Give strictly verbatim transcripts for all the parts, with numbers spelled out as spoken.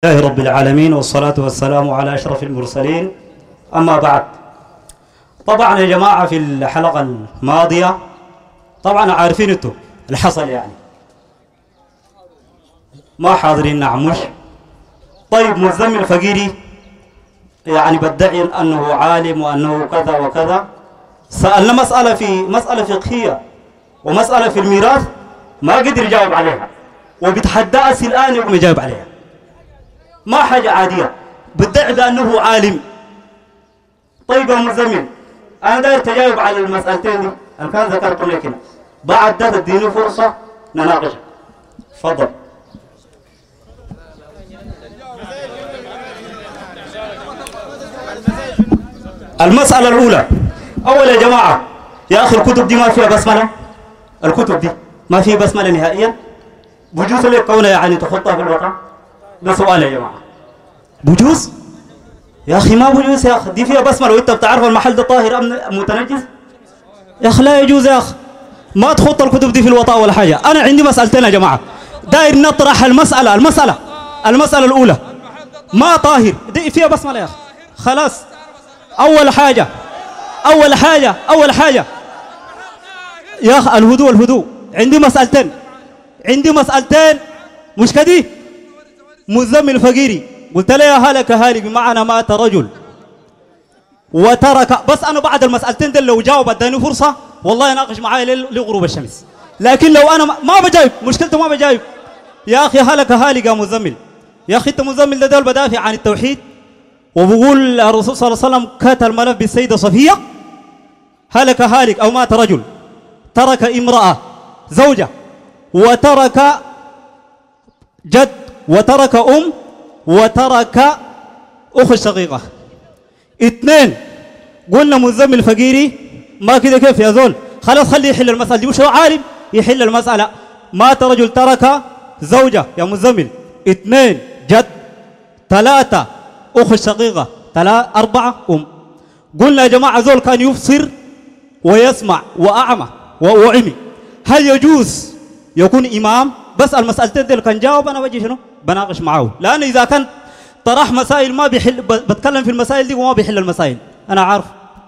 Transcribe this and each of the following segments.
لله رب العالمين والصلاة والسلام على أشرف المرسلين. أما بعد، طبعا يا جماعة في الحلقة الماضية طبعا عارفين انتوا اللي حصل، يعني ما حاضرين نعمش. طيب مزمل فقيري يعني بدعي أنه عالم وأنه كذا وكذا. سألنا مسألة في مسألة فقهية ومسألة في الميراث ما قدر يجاوب عليها، وبيتحدى الآن يقوم يجاوب عليها. ما حاجة عادية، بدعي بأنه عالم. طيب يا مزمل، أنا داير تجاوب على المسألتين دي اللي كان ذكرتهم لك هنا. بعد ده تديني فرصة نناقشها. تفضل. المسألة الأولى، أول يا جماعة يا أخي الكتب دي ما فيها بسملة. الكتب دي ما فيها بسملة نهائيا. بجوز لك كونها يعني تحطها في الواقع؟ ده سؤال يا جماعة. بجوز؟ يا أخي ما بجوز يا أخي، دي فيها بسملة وأنت بتعرف المحل ده طاهر أم متنجس؟ يا أخي لا يجوز يا أخي، ما تحط الكتب دي في الوطاء ولا حاجة. أنا عندي مسألتين يا جماعة، داير نطرح المسألة المسألة المسألة الأولى ما طاهر دي فيها بسملة يا أخي. خلاص، أول حاجة أول حاجة أول حاجة يا أخي الهدوء الهدوء. عندي مسألتين عندي مسألتين مش كدي. مزمل فقيري قلت له يا هلك هالي بمعنى مات رجل وترك. بس أنا بعد المسألتين دل لو جاوب اداني فرصة والله يناقش معايا لغروب الشمس. لكن لو أنا ما بجاوب مشكلته ما بجاوب. يا أخي هلك هالي يا مزمل. يا أخي أنت مزمل ده دول بدافع عن التوحيد وبقول الرسول صلى الله عليه وسلم كات الملف بالسيدة صفية. هلك هالك أو مات رجل ترك امرأة زوجة وترك جد وترك أم وترك أخت شقيقة. اثنين قلنا مزمل فقيري ما كده كيف يا زول. خلاص خليه يحل المسألة دي، مش هو عالم يحل المسألة. مات رجل ترك زوجة يا مزمل. اثنين جد، ثلاثة أخت شقيقة، ثلاثة أربعة أم. قلنا يا جماعة زول كان يبصر ويسمع وأعمى وعمي، هل يجوز يكون إمام؟ بس المسألتين دي اللي كان جاوب أنا بجي شنو بناقش معاه، لأن إذا كان طرح مسائل ما بيحل، بتكلم في المسائل دي وما بيحل المسائل أنا عارف.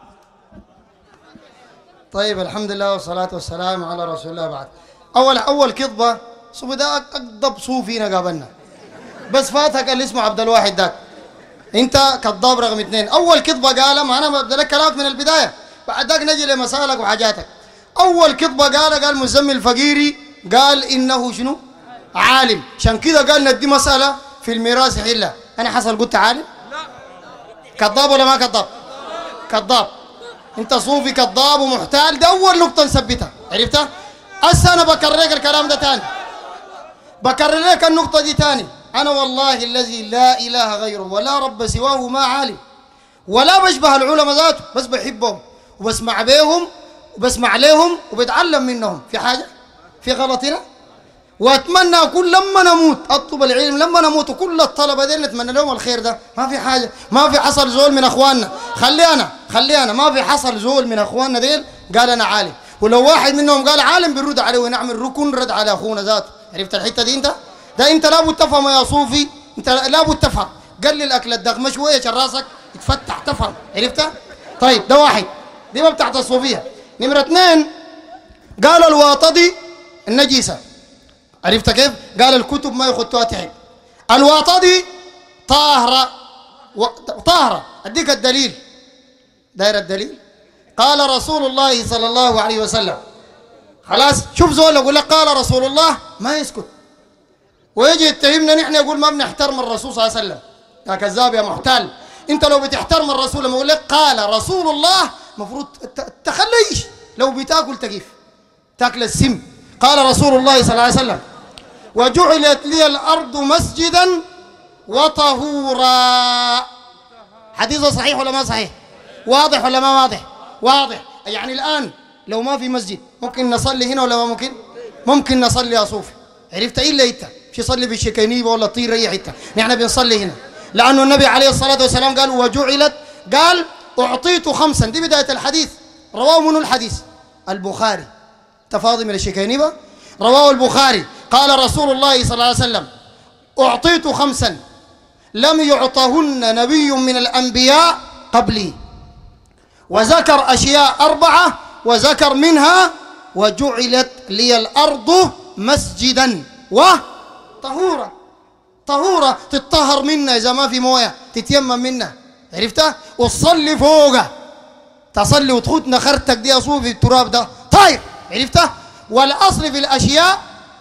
طيب الحمد لله والصلاة والسلام على رسول الله. بعد أول أول كذبة صوفي ده أكذب صوفينا قابلنا، بس فاتك اللي اسمه عبد الواحد داك. أنت كذاب رقم اثنين. أول كذبة قالها، ما أنا ببدأ لك كلامك من البداية، بعد ذاك نجي لمسائلك وحاجاتك. أول كذبة قالها قال مزمل فقيري قال إنه شنو؟ عالم. عشان كذا قال ندي مسألة في الميراث يحلها. أنا حصل قلت عالم؟ لا. كذاب ولا ما كذاب؟ كذاب. أنت صوفي كذاب ومحتال. ده أول نقطة نثبتها، عرفتها؟ هسه أنا بكرر لك الكلام ده تاني، بكرر لك النقطة دي تاني. أنا والله الذي لا إله غيره ولا رب سواه ما عالم ولا بشبه العلماء ذاته، بس بحبهم وبسمع بيهم وبسمع عليهم وبتعلم منهم. في حاجة في غلطنا؟ واتمنى اكون لما نموت اطلب العلم لما نموت، وكل الطلبه دي نتمنى لهم الخير. ده ما في حاجه، ما في حصل زول من اخواننا. خلي انا خلي انا ما في حصل زول من اخواننا ديل قال انا عالم، ولو واحد منهم قال عالم بنرد عليه ونعمل ركن رد على اخونا ذاته. عرفت الحته دي؟ انت ده انت لابد تفهم يا صوفي، انت لابد تفهم. قلل اكل الدغمه شويه عشان راسك يتفتح تفهم. عرفتها؟ طيب ده واحد، دي ما بتاعت الصوفيه. نمره اثنين قال الواطدي النجيسه. عرفت كيف؟ قال الكتب ما يخطوها تحت. الواطدي طاهرة و... طاهرة. أديك الدليل، داير الدليل. قال رسول الله صلى الله عليه وسلم. خلاص شوف زول يقول لك قال رسول الله ما يسكت، ويجي يتهمنا نحن يقول ما بنحترم الرسول صلى الله عليه وسلم. يا كذاب يا محتال. انت لو بتحترم الرسول لما يقول لك قال رسول الله مفروض تخليش. لو بتاكل تكيف تاكل السم. قال رسول الله صلى الله عليه وسلم وجعلت لي الأرض مسجدا وطهورا. حديثه صحيح ولا ما صحيح؟ واضح ولا ما واضح؟ واضح. يعني الآن لو ما في مسجد ممكن نصلي هنا ولا ما ممكن؟ ممكن نصلي يا صوفي. عرفت؟ إلا إنت مش يصلي بالشكنيبة ولا طير أي حتة. نحن بنصلي هنا لأنه النبي عليه الصلاة والسلام قال وجعلت، قال أعطيت خمسا. دي بداية الحديث. رواه منو الحديث؟ البخاري. تفاضي من الشكنيبة. رواه البخاري. قال رسول الله صلى الله عليه وسلم أعطيت خمسا لم يعطهن نبي من الأنبياء قبلي، وذكر أشياء أربعة وذكر منها وجعلت لي الأرض مسجدا وطهورا. طهورة تتطهر منها إذا ما في موية، تتيمم منها، عرفتها؟ وتصلي فوقها، تصلي وتخوت نخرتك دي أصوب في التراب ده طاير، عرفتها؟ والأصل في الأشياء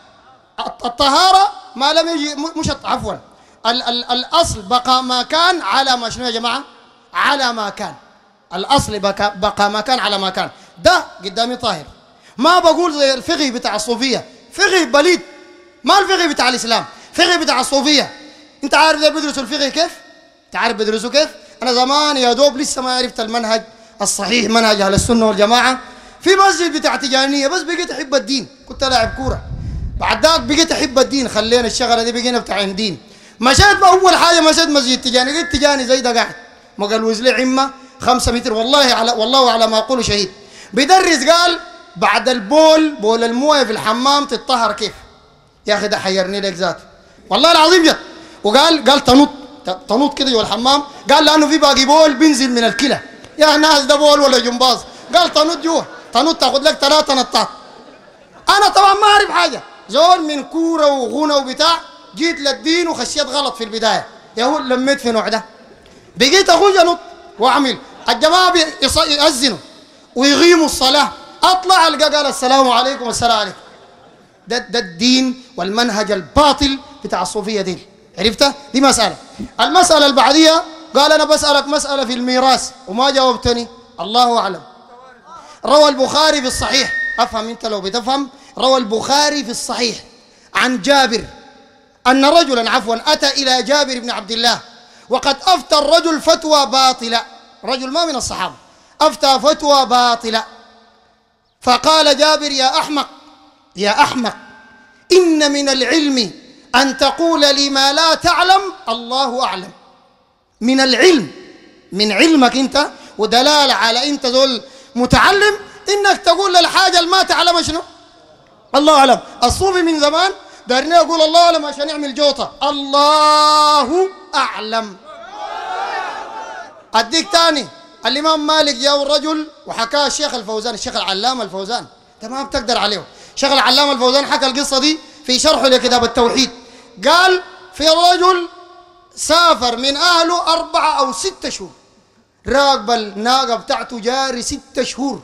الطهارة ما لم يجي، مش عفوا ال ال الأصل بقى ما كان على ما شنو يا جماعة؟ على ما كان. الأصل بقى, بقى ما كان على ما كان. ده قدامي طاهر. ما بقول زي الفقه بتاع الصوفية، فقه بليد، ما الفقه بتاع الإسلام، فقه بتاع الصوفية. أنت عارف ده بيدرسوا الفقه كيف؟ أنت عارف بيدرسوا كيف؟ أنا زمان يا دوب لسه ما عرفت المنهج الصحيح، منهج أهل السنة والجماعة. في مسجد بتاع تجانية بس بقيت أحب الدين، كنت ألعب كورة، بعد ذاك بقيت أحب الدين، خلينا الشغلة دي بقينا بتاع دين. مشيت بأول حاجة مشيت مسجد تجاني، قلت تجاني زي ده قاعد، ما قال لي عمة خمسة متر، والله على والله على ما أقول شهيد. بيدرس قال بعد البول بول المويه في الحمام تتطهر كيف؟ يا أخي ده حيرني لك ذاته، والله العظيم جد. وقال قال تنط تنط كده جوا الحمام، قال لأنه في باقي بول بينزل من الكلى. يا ناس ده بول ولا جمباز؟ قال تنط جوا، تنط تاخذ لك ثلاثة نطات. أنا طبعا ما أعرف حاجة، زول من كورة وغنى وبتاع، جيت للدين وخشيت غلط في البداية، يا هو لميت في نوع ده، بقيت أخوي أنط وأعمل. الجماعة يأذنوا ويغيموا الصلاة، أطلع ألقى قال السلام عليكم والسلام عليكم. ده ده الدين والمنهج الباطل بتاع الصوفية دي، عرفتها؟ دي مسألة. المسألة البعدية قال أنا بسألك مسألة في الميراث وما جاوبتني، الله أعلم. روى البخاري في الصحيح، أفهم أنت لو بتفهم، روى البخاري في الصحيح عن جابر أن رجلا عفوا أتى إلى جابر بن عبد الله وقد أفتى الرجل فتوى باطلة، رجل ما من الصحابة أفتى فتوى باطلة، فقال جابر يا أحمق يا أحمق إن من العلم أن تقول لما لا تعلم الله أعلم. من العلم، من علمك أنت ودلالة على أنت ذول متعلم، إنك تقول للحاجة اللي ما تعلم شنو؟ الله أعلم. الصوفي من زمان دارني أقول الله أعلم عشان يعمل جوطة، الله أعلم. أديك تاني، الإمام مالك جاء الرجل وحكاه الشيخ الفوزان، الشيخ العلامة الفوزان، أنت ما بتقدر عليه. الشيخ العلامة الفوزان حكى القصة دي في شرحه لكتاب التوحيد، قال في رجل سافر من أهله أربعة أو ستة شهور، راقب الناقة بتاعته جاري ستة شهور،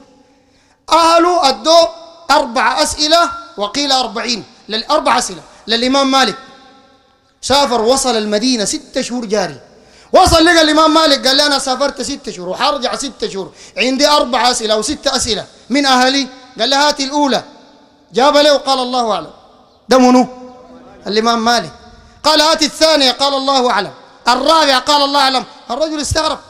أهله أدوه أربع أسئلة وقيل أربعين، للأربع أسئلة للإمام مالك. سافر وصل المدينة ستة شهور جاري، وصل لقى الإمام مالك قال لي أنا سافرت ستة شهور وحرجع ستة شهور، عندي أربع أسئلة أو ستة أسئلة من أهلي. قال له هاتي الأولى، جاب له وقال الله أعلم. ده منو؟ الإمام مالك. قال هاتي الثانية، قال الله أعلم. الرابعة قال الله أعلم. الرجل استغرب،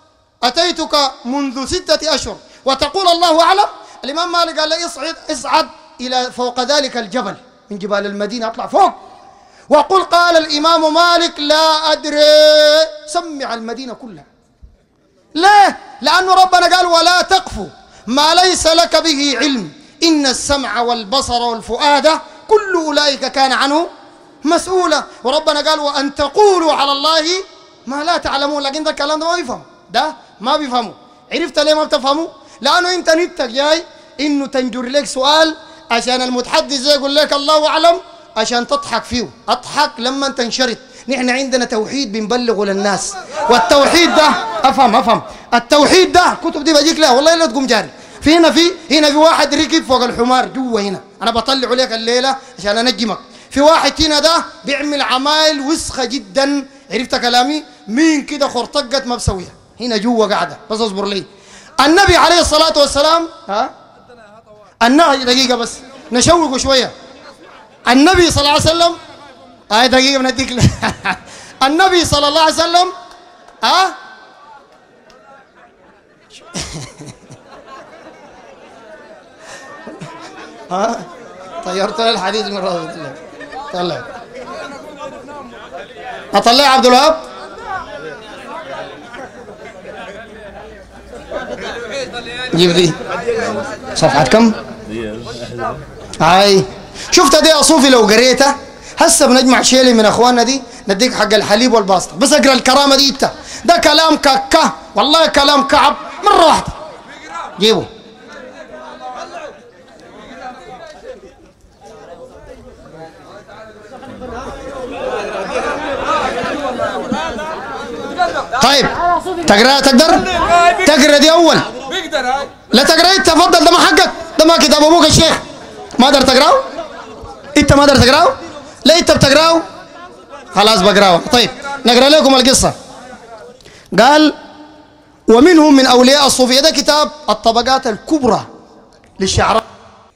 أتيتك منذ ستة أشهر وتقول الله أعلم؟ الإمام مالك قال له اصعد اصعد إلى فوق ذلك الجبل من جبال المدينة، أطلع فوق وقل قال الإمام مالك لا أدري، سمع المدينة كلها. ليه؟ لأنه ربنا قال ولا تقف ما ليس لك به علم إن السمع والبصر والفؤاد كل أولئك كان عنه مسؤولا. وربنا قال وأن تقولوا على الله ما لا تعلمون. لكن ده الكلام ده ما بيفهم، ده ما بيفهموا. عرفت ليه ما بتفهموا؟ لأنه أنت نتك جاي إنه تنجر لك سؤال عشان المتحدث يقول لك الله أعلم عشان تضحك فيه. أضحك لما تنشرط. نحن عندنا توحيد بنبلغه للناس، والتوحيد ده أفهم أفهم التوحيد ده كتب دي بجيك لها والله لا تقوم جاري. في هنا في هنا في واحد ركب فوق الحمار جوا هنا، أنا بطلع عليك الليلة عشان أنجمك. في واحد هنا ده بيعمل عمايل وسخة جدا، عرفت كلامي؟ مين كده خرطقت ما بسويها هنا جوا قاعدة، بس اصبر لي. النبي عليه الصلاة والسلام ها النبي دقيقة بس نشوقه شوية. النبي صلى الله عليه وسلم هاي دقيقة بنديك النبي صلى الله عليه وسلم ها ها طيرت الحديث من رسول الله. طلع اطلع عبد الوهاب. جيب دي صفحة كم؟ هاي شفت دي يا صوفي لو قريتها هسه بنجمع شيلي من اخواننا دي نديك حق الحليب والباسطة. بس اقرا الكرامة دي انت، ده كلام كاكا والله كلام كعب مرة واحدة. جيبه طيب تقرا تقدر تقرا دي اول لا تقرا انت تفضل، ده ما حقك، ده ما كتاب ابوك الشيخ، ما قدرت تقراه انت ما قدرت تقراه؟ لا انت بتقراه خلاص بقراه. طيب نقرا لكم القصه. قال ومنهم من اولياء الصوفيه، ده كتاب الطبقات الكبرى للشعراء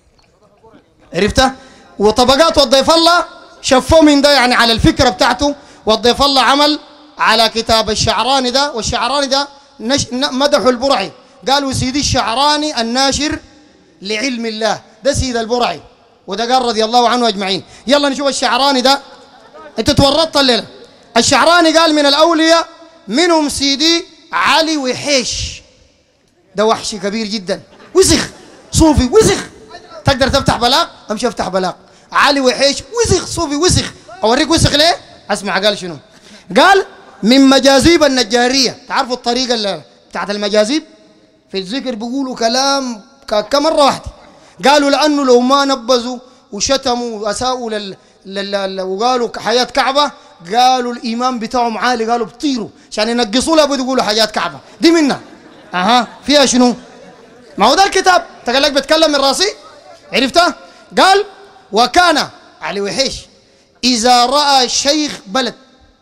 عرفته، وطبقات والضيف الله شفوه من ده يعني على الفكره بتاعته، والضيف الله عمل على كتاب الشعراني ده، والشعراني ده نش... مدحوا البرعي، قالوا سيدي الشعراني الناشر لعلم الله، ده سيد البرعي، وده قال رضي الله عنه اجمعين. يلا نشوف الشعراني ده، انت تورطت الليله. الشعراني قال من الاولياء منهم سيدي علي وحيش، ده وحش كبير جدا وسخ صوفي وسخ، تقدر تفتح بلاغ؟ امشي افتح بلاغ. علي وحيش وسخ صوفي وسخ، اوريك وسخ ليه؟ اسمع قال شنو؟ قال من مجاذيب النجاريه، تعرفوا الطريقه اللي بتاعت المجاذيب في الذكر بيقولوا كلام كم مره واحده. قالوا لانه لو ما نبذوا وشتموا واساءوا لل... لل... وقالوا حياه كعبه، قالوا الايمان بتاعهم عالي، قالوا بطيروا عشان ينقصوا له بدوا يقولوا حياه كعبه دي منها. اها فيها شنو؟ ما هو ده الكتاب، تقول لك بتكلم من راسي عرفته؟ قال وكان علي وحيش اذا راى شيخ بلد،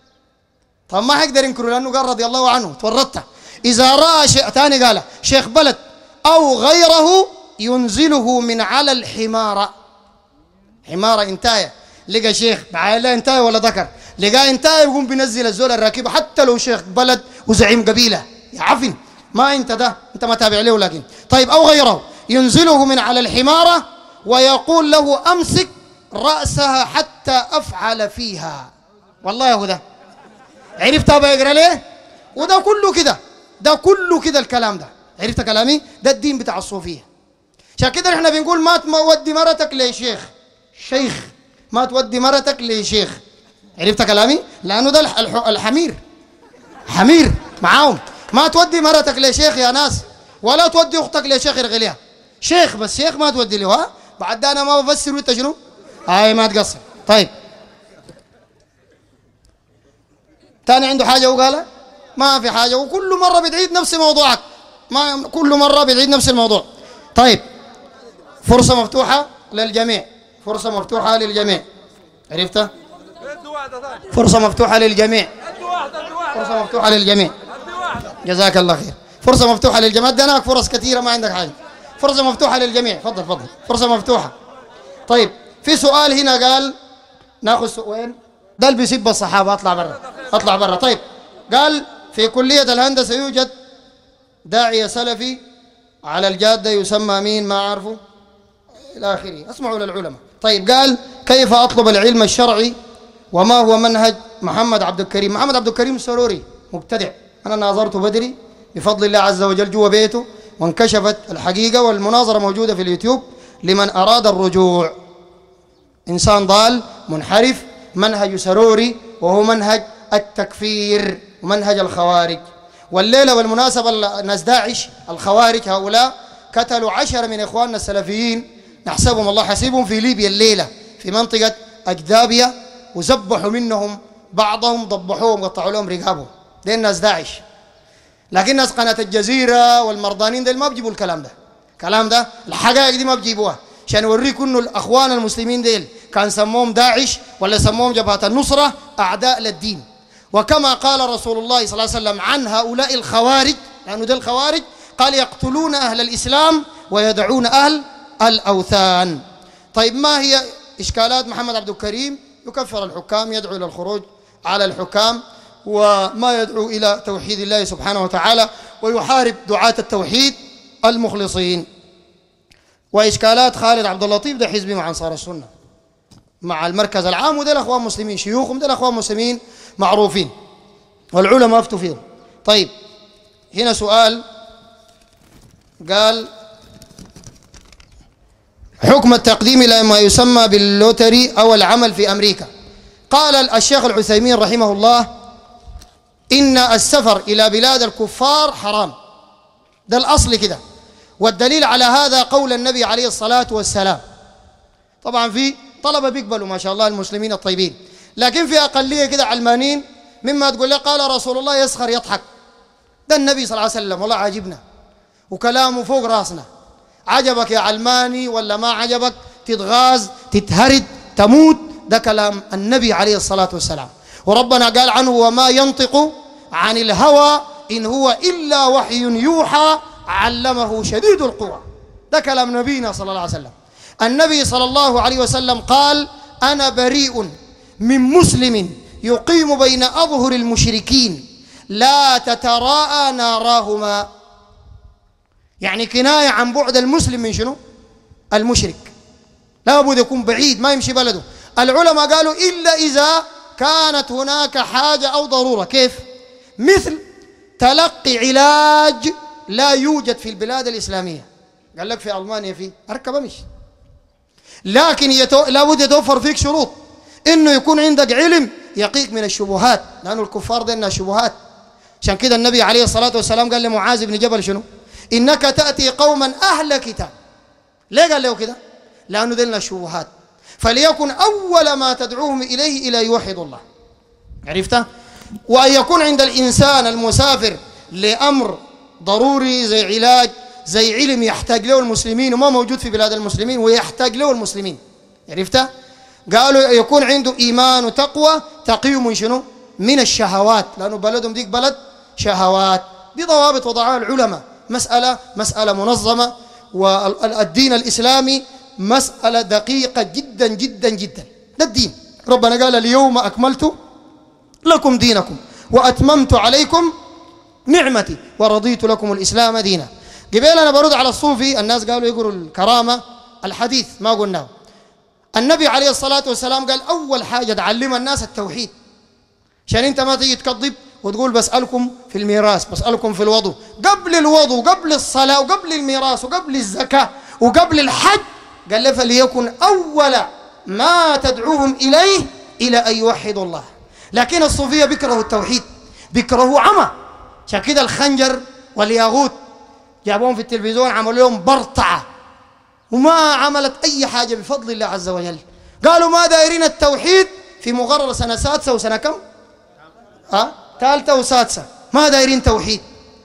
طب ما حيقدر ينكروا لانه قال رضي الله عنه تورطته، اذا راى شيء ثاني قال شيخ بلد او غيره ينزله من على الحماره، حماره انتايه، لقى شيخ بعائله انتايه ولا ذكر، لقى انتايه يقوم بينزل الزول الراكبه حتى لو شيخ بلد وزعيم قبيله يا عفن، ما انت ده انت ما تابع له. لكن طيب او غيره ينزله من على الحماره ويقول له امسك راسها حتى افعل فيها، والله هو ده عرفت ابى يقرا ليه؟ وده كله كده، ده كله كده الكلام ده، عرفت كلامي؟ ده الدين بتاع الصوفيه. عشان كده احنا بنقول ما تودي مرتك لشيخ، شيخ ما تودي مرتك لشيخ، عرفت كلامي؟ لانه ده الحمير حمير معاهم، ما تودي مرتك لشيخ يا ناس، ولا تودي اختك لشيخ يرغليها، شيخ بس شيخ ما تودي له. ها بعد انا ما بفسر وانت شنو؟ هاي ما تقصر. طيب ثاني عنده حاجه وقالها؟ ما في حاجه، وكل مره بتعيد نفس موضوعك، ما كل مره بتعيد نفس الموضوع. طيب فرصه مفتوحه للجميع، فرصه مفتوحه للجميع، عرفت؟ فرصه مفتوحه للجميع، فرصه مفتوحه للجميع، جزاك الله خير. فرصه مفتوحه للجميع، اديناك فرص كثيره ما عندك حاجه، فرصه مفتوحه للجميع، تفضل تفضل فرصه مفتوحه. طيب في سؤال هنا قال ناخذ سؤال، ده اللي بيسب الصحابه، اطلع برا اطلع برا. طيب قال في كليه الهندسه يوجد داعيه سلفي على الجاده يسمى مين؟ ما اعرفه الى اخره، اسمعوا للعلماء. طيب قال كيف اطلب العلم الشرعي وما هو منهج محمد عبد الكريم؟ محمد عبد الكريم السروري مبتدع، انا ناظرته بدري بفضل الله عز وجل جوا بيته، وانكشفت الحقيقه، والمناظره موجوده في اليوتيوب لمن اراد الرجوع. انسان ضال منحرف، منهج سروري وهو منهج التكفير ومنهج الخوارج. والليله بالمناسبه الناس داعش الخوارج هؤلاء قتلوا عشرة من اخواننا السلفيين، نحسبهم الله حسيبهم في ليبيا الليله في منطقه اجدابيا، وذبحوا منهم بعضهم، ضبحوهم قطعوا لهم رقابهم، دي الناس داعش. لكن ناس قناه الجزيره والمرضانين ديل ما بيجيبوا الكلام ده، الكلام ده الحقائق دي ما بيجيبوها، عشان يوريكم انه الاخوان المسلمين ديل كان سموهم داعش ولا سموهم جبهه النصره اعداء للدين. وكما قال رسول الله صلى الله عليه وسلم عن هؤلاء الخوارج، لانه ديل الخوارج قال يقتلون اهل الاسلام ويدعون اهل الاوثان. طيب ما هي اشكالات محمد عبد الكريم؟ يكفر الحكام، يدعو الى الخروج على الحكام، وما يدعو الى توحيد الله سبحانه وتعالى، ويحارب دعاة التوحيد المخلصين. واشكالات خالد عبد اللطيف، ده حزبي مع انصار السنه مع المركز العام، وده الاخوان مسلمين شيوخهم، ده الاخوان مسلمين معروفين والعلماء افتوا فيهم. طيب هنا سؤال قال حكم التقديم الى ما يسمى باللوتري او العمل في امريكا. قال الشيخ العثيمين رحمه الله إن السفر إلى بلاد الكفار حرام، ده الأصل كده. والدليل على هذا قول النبي عليه الصلاة والسلام. طبعا في طلبة بيقبلوا ما شاء الله المسلمين الطيبين، لكن في أقلية كده علمانين مما تقول له قال رسول الله يسخر يضحك. ده النبي صلى الله عليه وسلم والله عاجبنا وكلامه فوق راسنا. عجبك يا علماني ولا ما عجبك، تتغاز تتهرد تموت، ده كلام النبي عليه الصلاة والسلام. وربنا قال عنه وما ينطق عن الهوى إن هو إلا وحي يوحى علمه شديد القوى. ده كلام نبينا صلى الله عليه وسلم. النبي صلى الله عليه وسلم قال أنا بريء من مسلم يقيم بين أظهر المشركين لا تتراءى ناراهما. يعني كناية عن بعد المسلم من شنو؟ المشرك، لا بد يكون بعيد ما يمشي بلده. العلماء قالوا إلا إذا كانت هناك حاجة أو ضرورة. كيف؟ مثل تلقي علاج لا يوجد في البلاد الإسلامية. قال لك في ألمانيا في أركب أمشي، لكن يتو... لابد يتوفر فيك شروط إنه يكون عندك علم يقيك من الشبهات، لأنه الكفار دينا شبهات. عشان كده النبي عليه الصلاة والسلام قال لمعاذ بن جبل شنو؟ إنك تأتي قوما أهل كتاب. ليه قال له كده؟ لأنه دينا الشبهات، فليكن أول ما تدعوهم إليه إلى يوحد الله. عرفت؟ وأن يكون عند الإنسان المسافر لأمر ضروري زي علاج زي علم يحتاج له المسلمين وما موجود في بلاد المسلمين ويحتاج له المسلمين. عرفت؟ قالوا يكون عنده إيمان وتقوى تقيه من شنو؟ من الشهوات، لأنه بلدهم ديك بلد شهوات. دي ضوابط وضعها العلماء. مسألة مسألة منظمة، والدين الإسلامي مسألة دقيقة جدا جدا جدا. ده الدين. ربنا قال اليوم أكملت لكم دينكم وأتممت عليكم نعمتي ورضيت لكم الإسلام دينا. قبل أنا برد على الصوفي، الناس قالوا يقروا الكرامة الحديث ما قلناه. النبي عليه الصلاة والسلام قال أول حاجة تعلم الناس التوحيد، عشان أنت ما تيجي تكذب وتقول بسألكم في الميراث بسألكم في الوضوء. قبل الوضوء وقبل الصلاة وقبل الميراث وقبل الزكاة وقبل الحج قال له فليكن أول ما تدعوهم إليه إلى أن يوحدوا الله. لكن الصوفية بيكرهوا التوحيد، بيكرهوا عمى. عشان كده الخنجر والياغوت جابوهم في التلفزيون عملوا لهم برطعة وما عملت أي حاجة بفضل الله عز وجل. قالوا ما دايرين التوحيد في مقرر سنة سادسة وسنة كم؟ ها؟ ثالثة وسادسة ما دايرين توحيد،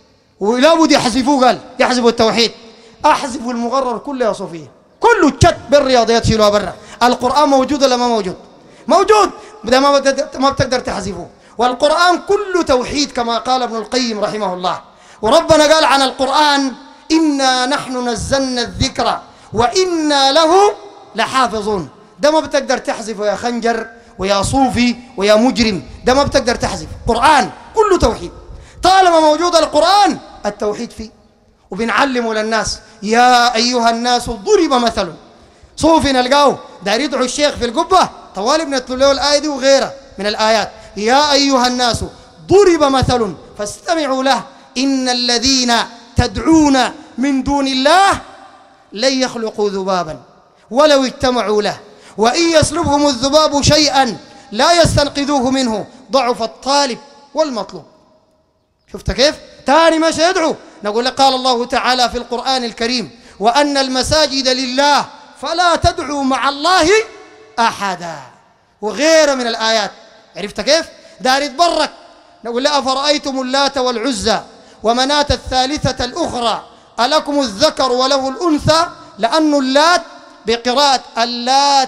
ولا بد يحذفوه. قال يحذفوا التوحيد. أحذفوا المقرر كله يا صوفية، كله تشت بالرياضيات شيلوها برا. القرآن موجود ولا ما موجود؟ موجود، ده ما بتقدر تحذفوه. والقرآن كله توحيد كما قال ابن القيم رحمه الله. وربنا قال عن القرآن إنا نحن نزلنا الذكر وإنا له لحافظون. ده ما بتقدر تحذفه يا خنجر ويا صوفي ويا مجرم، ده ما بتقدر تحذف. قرآن كله توحيد، طالما موجود القرآن التوحيد فيه. وبنعلمه للناس يا أيها الناس ضرب مثل. صوفي نلقاه داير يدعو الشيخ في القبة طوالي بنتلو له الآية دي وغيرها من الآيات. يا أيها الناس ضرب مثل فاستمعوا له إن الذين تدعون من دون الله لن يخلقوا ذبابا ولو اجتمعوا له وإن يسلبهم الذباب شيئا لا يستنقذوه منه ضعف الطالب والمطلوب. شفت كيف؟ تاني مش يدعو. نقول لك قال الله تعالى في القرآن الكريم وأن المساجد لله فلا تدعوا مع الله أحدا وغيره من الآيات. عرفت كيف؟ دار يتبرك. نقول له أفرأيتم اللات والعزى ومناة الثالثة الأخرى ألكم الذكر وله الأنثى. لأن اللات بقراءة اللات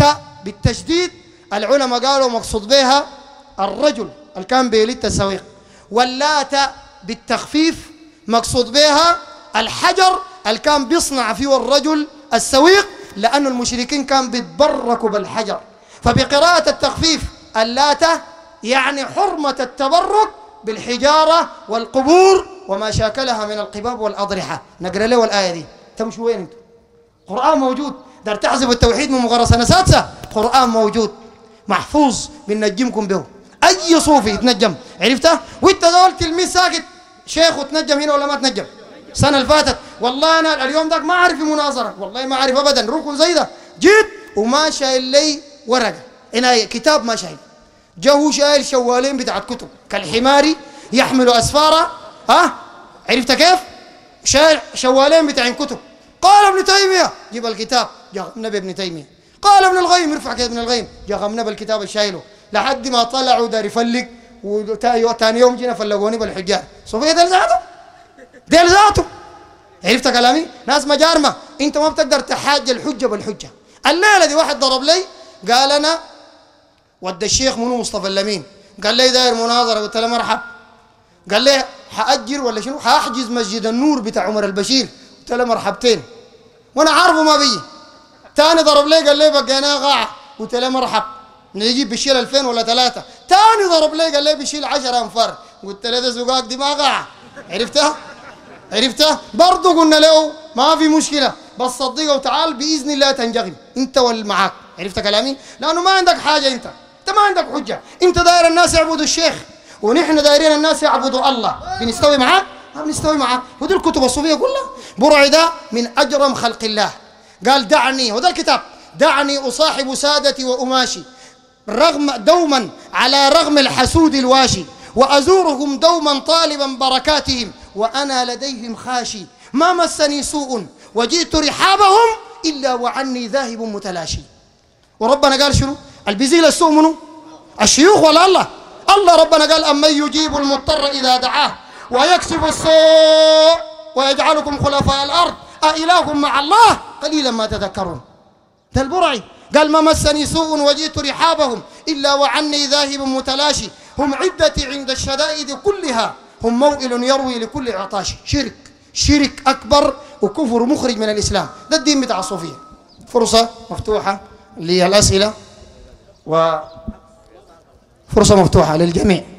بالتشديد العلماء قالوا مقصود بها الرجل اللي كان بيلد السويق، واللات بالتخفيف مقصود بها الحجر اللي كان بيصنع فيه الرجل السويق، لأن المشركين كان بيتبركوا بالحجر. فبقراءة التخفيف اللاتة يعني حرمة التبرك بالحجارة والقبور وما شاكلها من القباب والأضرحة. نقرأ له الآية دي. تمشوا وين انتم؟ قرآن موجود. دار تحذف التوحيد من مقرر سنة سادسة، قرآن موجود محفوظ بننجمكم به. أي صوفي يتنجم. عرفته؟ وانت دول تلميذ ساكت شيخ وتنجم هنا ولا ما تنجم؟ السنة اللي فاتت والله أنا اليوم ذاك ما أعرف مناظرة، والله ما أعرف أبدا. ركن زي ده جيت وما شايل لي ورقة هنا كتاب ما شايل. جو شايل شوالين بتاعت كتب كالحمار يحمل أسفارا. ها عرفت كيف؟ شايل شوالين بتاعين كتب. قال ابن تيمية جيب الكتاب جا غمنا بابن تيمية. قال ابن القيم ارفع كده ابن القيم جا غمنا بالكتاب الشايله لحد ما طلعوا دار يفلق وثاني يوم جينا فلقوني بالحجاج. صوفيا ديل ذاته ديل ذاته. عرفت كلامي؟ ناس مجارمة انت ما بتقدر تحاج الحجة بالحجة. الليلة دي واحد ضرب لي قال انا ود الشيخ منو مصطفى اللمين قال لي داير مناظرة قلت له مرحب. قال لي حأجر ولا شنو حأحجز مسجد النور بتاع عمر البشير قلت له مرحبتين وانا عارفه ما بيجي. تاني ضرب لي قال لي بقينا قاعة قلت له مرحب نجيب بيشيل ألفين ولا ثلاثة. تاني ضرب لي قال لي بيشيل عشرة أنفار قلت له ده زقاق دي ما قاعة. عرفتها؟ عرفتها؟ برضه قلنا له ما في مشكلة بس صدقه وتعال بإذن الله تنجغم أنت واللي معاك. عرفت كلامي؟ لأنه ما عندك حاجة أنت أنت ما عندك حجة. أنت داير الناس يعبدوا الشيخ ونحن دايرين الناس يعبدوا الله. بنستوي معاك؟ ما بنستوي معاك. ودي الكتب الصوفية كلها. برعي ده من أجرم خلق الله. قال دعني وده الكتاب دعني أصاحب سادتي وأماشي رغم دوما على رغم الحسود الواشي وأزورهم دوما طالبا بركاتهم وأنا لديهم خاشي ما مسني سوء وجئت رحابهم إلا وعني ذاهب متلاشي. وربنا قال شنو؟ البزيل السوء منه الشيوخ ولا الله؟ الله ربنا قال أمن يجيب المضطر إذا دعاه ويكسب السوء ويجعلكم خلفاء الأرض أإله مع الله قليلا ما تذكرون. ده البرعي قال ما مسني سوء وجئت رحابهم إلا وعني ذاهب متلاشي هم عدتي عند الشدائد كلها هم موئل يروي لكل عطاش. شرك شرك أكبر وكفر مخرج من الإسلام. ده الدين بتاع الصوفية. فرصة مفتوحة للأسئلة وفرصة مفتوحة للجميع.